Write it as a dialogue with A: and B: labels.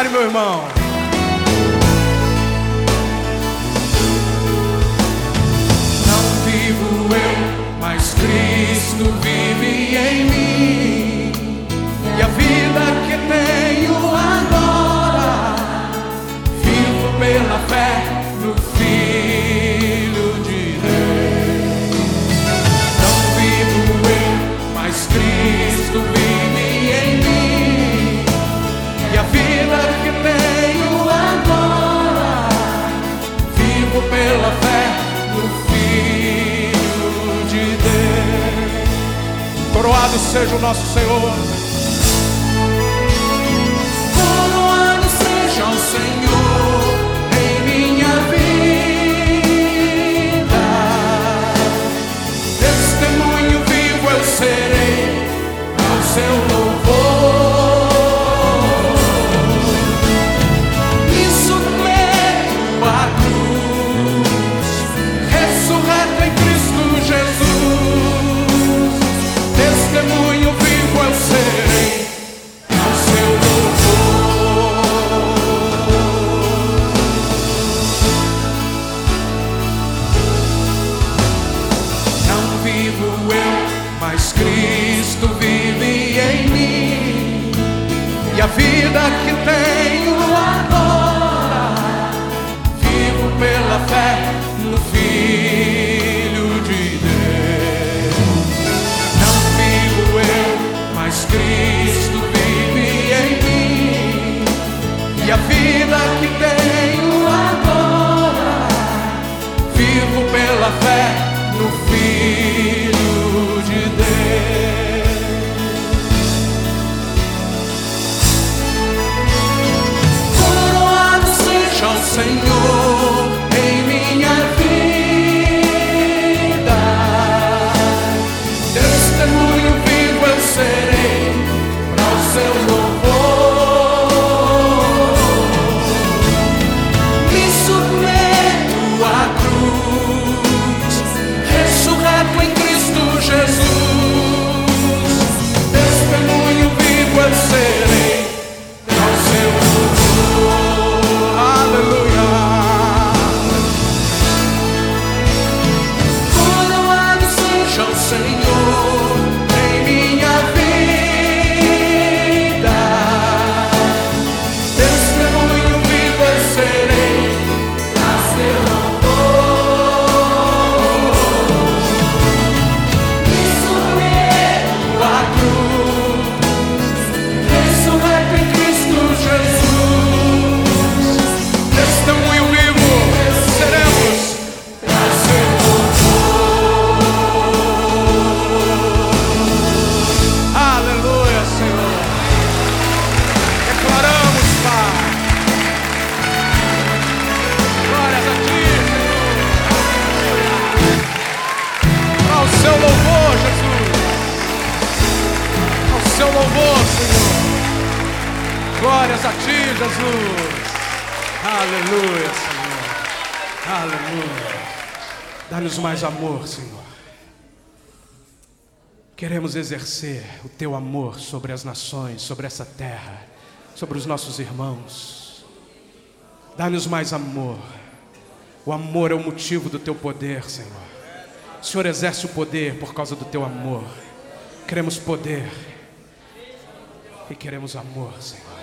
A: declare, meu irmão. Não vivo eu, mas Cristo vive em mim. E a vida que tenho agora, vivo pela fé no Filho de Deus. Não vivo eu, mas Cristo vive em mim. E a vida que tenho agora, vivo pela fé no Filho de Deus. Coroado seja o nosso Senhor. Coroado seja o Senhor em minha vida. Testemunho vivo eu serei ao seu louvor. Me submeto à cruz, ressurreto em Cristo Jesus. Testemunho vivo eu serei ao seu louvor. Não vivo eu, mas Cristo vive em mim. E a vida que tenho agora, vivo pela fé no Filho de Deus. Não vivo eu, mas Cristo vive em mim. E a vida que tenho agora, vivo pela fé no Filho de Deus. Coroado seja o Senhor em minha vida. Testemunho vivo eu serei para o seu louvor. Me submeto à cruz, ressurreto em Cristo Jesus. Testemunho vivo eu serei ao seu louvor. Aleluia. Coroado seja o Senhor em minha vida. Testemunho vivo eu serei ao seu louvor. Me submeto à cruz, ressurreto em Cristo Jesus. Testemunho vivo seremos ao seu louvor. Aleluia, Senhor. Declaramos, Pai. Glórias a Ti, Senhor. Ao seu louvor, Jesus. Ao seu louvor, Senhor. Glórias a Ti, Jesus. Aleluia, Senhor. Aleluia. Dá-nos mais amor, Senhor. Queremos exercer o Teu amor sobre as nações, sobre essa terra, sobre os nossos irmãos. Dá-nos mais amor. O amor é o motivo do Teu poder, Senhor. O Senhor exerce o poder por causa do Teu amor. Queremos poder e queremos amor, Senhor.